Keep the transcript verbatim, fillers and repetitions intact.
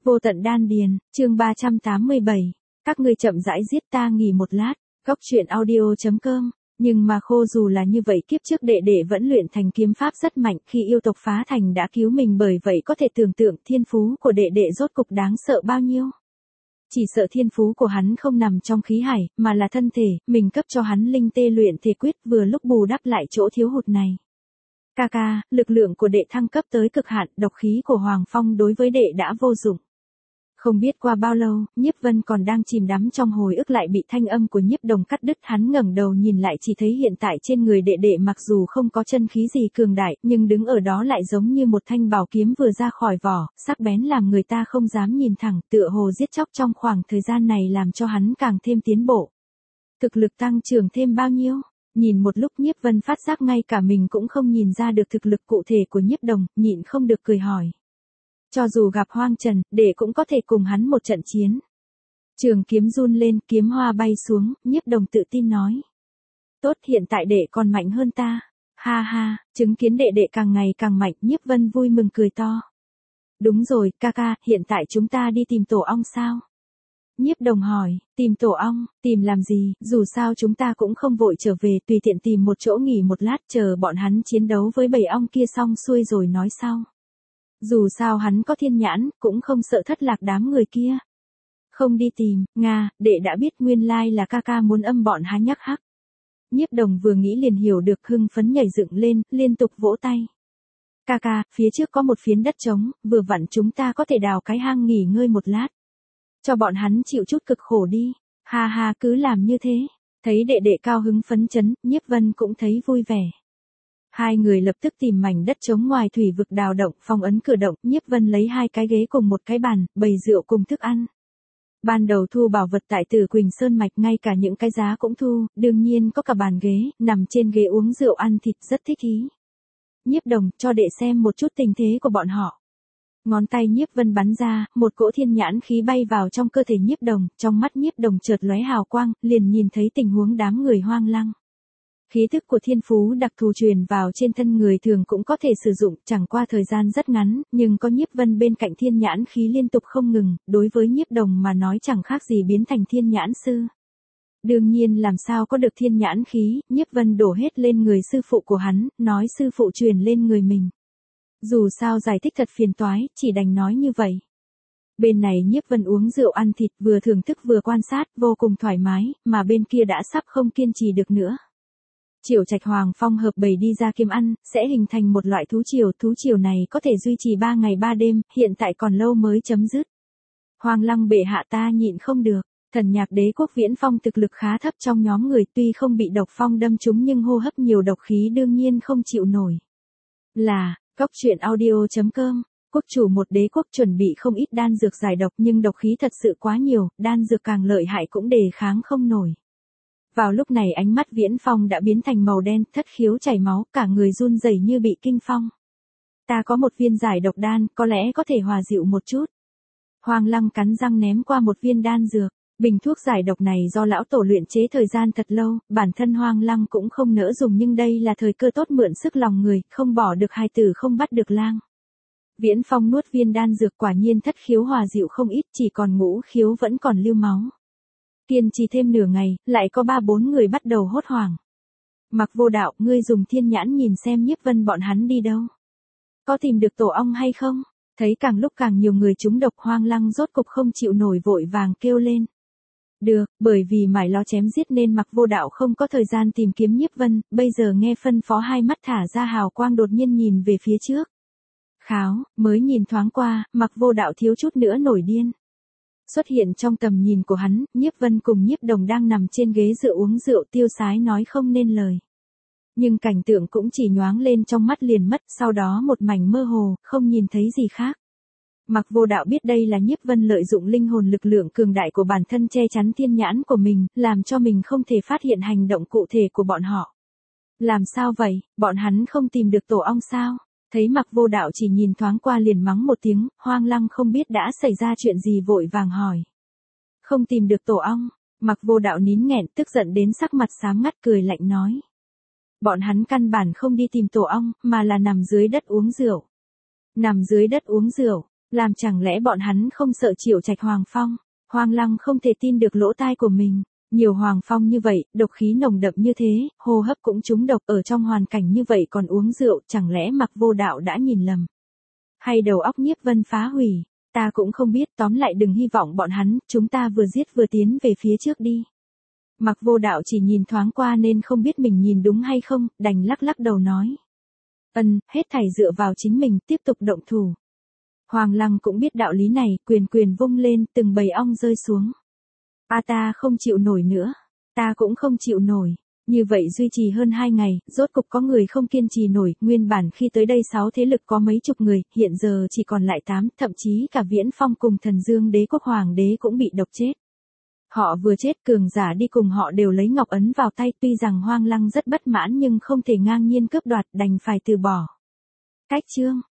Vô tận đan điền, chương ba trăm tám mươi bảy. Các ngươi chậm rãi giết ta nghỉ một lát. Góc truyện audio chấm com. Nhưng mà khô dù là như vậy kiếp trước đệ đệ vẫn luyện thành kiếm pháp rất mạnh, khi yêu tộc phá thành đã cứu mình, bởi vậy có thể tưởng tượng thiên phú của đệ đệ rốt cục đáng sợ bao nhiêu. Chỉ sợ thiên phú của hắn không nằm trong khí hải, mà là thân thể, mình cấp cho hắn linh tê luyện thể quyết vừa lúc bù đắp lại chỗ thiếu hụt này. Ca ca, lực lượng của đệ thăng cấp tới cực hạn, độc khí của Hoàng Phong đối với đệ đã vô dụng. Không biết qua bao lâu, Nhiếp Vân còn đang chìm đắm trong hồi ức lại bị thanh âm của Nhiếp Đồng cắt đứt, hắn ngẩng đầu nhìn lại chỉ thấy hiện tại trên người đệ đệ mặc dù không có chân khí gì cường đại, nhưng đứng ở đó lại giống như một thanh bảo kiếm vừa ra khỏi vỏ, sắc bén làm người ta không dám nhìn thẳng, tựa hồ giết chóc trong khoảng thời gian này làm cho hắn càng thêm tiến bộ. Thực lực tăng trưởng thêm bao nhiêu? Nhìn một lúc Nhiếp Vân phát giác ngay cả mình cũng không nhìn ra được thực lực cụ thể của Nhiếp Đồng, nhịn không được cười hỏi. Cho dù gặp Hoang Trần, đệ cũng có thể cùng hắn một trận chiến. Trường kiếm run lên, kiếm hoa bay xuống, Nhiếp Đồng tự tin nói. Tốt, hiện tại đệ còn mạnh hơn ta. Ha ha, chứng kiến đệ đệ càng ngày càng mạnh, Nhiếp Vân vui mừng cười to. Đúng rồi, ca ca, hiện tại chúng ta đi tìm tổ ong sao? Nhiếp Đồng hỏi, tìm tổ ong, tìm làm gì, dù sao chúng ta cũng không vội trở về, tùy tiện tìm một chỗ nghỉ một lát, chờ bọn hắn chiến đấu với bầy ong kia xong xuôi rồi nói sau. Dù sao hắn có thiên nhãn, cũng không sợ thất lạc đám người kia. Không đi tìm, Nga, đệ đã biết nguyên lai là ca ca muốn âm bọn há nhắc hắc. Nhiếp Đồng vừa nghĩ liền hiểu được, hưng phấn nhảy dựng lên, liên tục vỗ tay. Ca ca, phía trước có một phiến đất trống, vừa vặn chúng ta có thể đào cái hang nghỉ ngơi một lát. Cho bọn hắn chịu chút cực khổ đi. Ha ha, cứ làm như thế. Thấy đệ đệ cao hứng phấn chấn, Nhiếp Vân cũng thấy vui vẻ. Hai người lập tức tìm mảnh đất trống ngoài thủy vực đào động, phong ấn cửa động, Nhiếp Vân lấy hai cái ghế cùng một cái bàn, bày rượu cùng thức ăn. Ban đầu thu bảo vật tại Tử Quỳnh Sơn mạch, ngay cả những cái giá cũng thu, đương nhiên có cả bàn ghế, nằm trên ghế uống rượu ăn thịt rất thích ý. Nhiếp Đồng, cho đệ xem một chút tình thế của bọn họ. Ngón tay Nhiếp Vân bắn ra, một cỗ thiên nhãn khí bay vào trong cơ thể Nhiếp Đồng, trong mắt Nhiếp Đồng chợt lóe hào quang, liền nhìn thấy tình huống đám người Hoang Lăng. Khí thức của thiên phú đặc thù truyền vào trên thân người thường cũng có thể sử dụng, chẳng qua thời gian rất ngắn, nhưng có Nhiếp Vân bên cạnh thiên nhãn khí liên tục không ngừng, đối với Nhiếp Đồng mà nói chẳng khác gì biến thành thiên nhãn sư. Đương nhiên làm sao có được thiên nhãn khí, Nhiếp Vân đổ hết lên người sư phụ của hắn, nói sư phụ truyền lên người mình. Dù sao giải thích thật phiền toái, chỉ đành nói như vậy. Bên này Nhiếp Vân uống rượu ăn thịt, vừa thưởng thức vừa quan sát, vô cùng thoải mái, mà bên kia đã sắp không kiên trì được nữa. Triều Trạch Hoàng Phong hợp bầy đi ra kiếm ăn, sẽ hình thành một loại thú triều, thú triều này có thể duy trì ba ngày ba đêm, hiện tại còn lâu mới chấm dứt. Hoàng Lăng bệ hạ, ta nhịn không được, Thần Nhạc Đế quốc Viễn Phong thực lực khá thấp trong nhóm người, tuy không bị độc phong đâm trúng nhưng hô hấp nhiều độc khí đương nhiên không chịu nổi. Là, góc truyện audio chấm com, quốc chủ một đế quốc chuẩn bị không ít đan dược giải độc nhưng độc khí thật sự quá nhiều, đan dược càng lợi hại cũng đề kháng không nổi. Vào lúc này ánh mắt Viễn Phong đã biến thành màu đen, thất khiếu chảy máu, cả người run rẩy như bị kinh phong. Ta có một viên giải độc đan, có lẽ có thể hòa dịu một chút. Hoàng Lăng cắn răng ném qua một viên đan dược. Bình thuốc giải độc này do lão tổ luyện chế thời gian thật lâu, bản thân Hoàng Lăng cũng không nỡ dùng nhưng đây là thời cơ tốt mượn sức lòng người, không bỏ được hài tử không bắt được lang. Viễn Phong nuốt viên đan dược, quả nhiên thất khiếu hòa dịu không ít, chỉ còn ngũ khiếu vẫn còn lưu máu. Kiên trì thêm nửa ngày, lại có ba bốn người bắt đầu hốt hoảng. Mặc Vô Đạo, ngươi dùng thiên nhãn nhìn xem Nhiếp Vân bọn hắn đi đâu. Có tìm được tổ ong hay không? Thấy càng lúc càng nhiều người trúng độc, Hoang Lăng rốt cục không chịu nổi vội vàng kêu lên. Được, bởi vì mải lo chém giết nên Mặc Vô Đạo không có thời gian tìm kiếm Nhiếp Vân, bây giờ nghe phân phó hai mắt thả ra hào quang đột nhiên nhìn về phía trước. Kháo, mới nhìn thoáng qua, Mặc Vô Đạo thiếu chút nữa nổi điên. Xuất hiện trong tầm nhìn của hắn, Nhiếp Vân cùng Nhiếp Đồng đang nằm trên ghế dựa uống rượu, tiêu sái nói không nên lời. Nhưng cảnh tượng cũng chỉ nhoáng lên trong mắt liền mất, sau đó một mảnh mơ hồ, không nhìn thấy gì khác. Mặc Vô Đạo biết đây là Nhiếp Vân lợi dụng linh hồn lực lượng cường đại của bản thân che chắn thiên nhãn của mình, làm cho mình không thể phát hiện hành động cụ thể của bọn họ. Làm sao vậy, bọn hắn không tìm được tổ ong sao? Thấy Mặc Vô Đạo chỉ nhìn thoáng qua liền mắng một tiếng, Hoang Lăng không biết đã xảy ra chuyện gì vội vàng hỏi. Không tìm được tổ ong, Mặc Vô Đạo nín nghẹn, tức giận đến sắc mặt xám ngắt, cười lạnh nói. Bọn hắn căn bản không đi tìm tổ ong, mà là nằm dưới đất uống rượu. Nằm dưới đất uống rượu, Làm chẳng lẽ bọn hắn không sợ Triệu Trạch Hoàng Phong? Hoàng Lăng không thể tin được lỗ tai của mình. Nhiều Hoàng Phong như vậy, độc khí nồng đậm như thế, hô hấp cũng trúng độc, ở trong hoàn cảnh như vậy còn uống rượu, chẳng lẽ Mặc Vô Đạo đã nhìn lầm? Hay đầu óc Nhiếp Vân phá hủy? Ta cũng không biết, tóm lại đừng hy vọng bọn hắn, chúng ta vừa giết vừa tiến về phía trước đi. Mặc Vô Đạo chỉ nhìn thoáng qua nên không biết mình nhìn đúng hay không, đành lắc lắc đầu nói. Ân, hết thảy dựa vào chính mình, tiếp tục động thủ. Hoàng Lăng cũng biết đạo lý này, quyền quyền vung lên, từng bầy ong rơi xuống. A ta không chịu nổi nữa. Ta cũng không chịu nổi. Như vậy duy trì hơn hai ngày, rốt cục có người không kiên trì nổi, nguyên bản khi tới đây sáu thế lực có mấy chục người, hiện giờ chỉ còn lại tám, thậm chí cả Viễn Phong cùng Thần Dương Đế Quốc Hoàng đế cũng bị độc chết. Họ vừa chết, cường giả đi cùng họ đều lấy ngọc ấn vào tay, tuy rằng Hoang Lăng rất bất mãn nhưng không thể ngang nhiên cướp đoạt, đành phải từ bỏ. Cách chương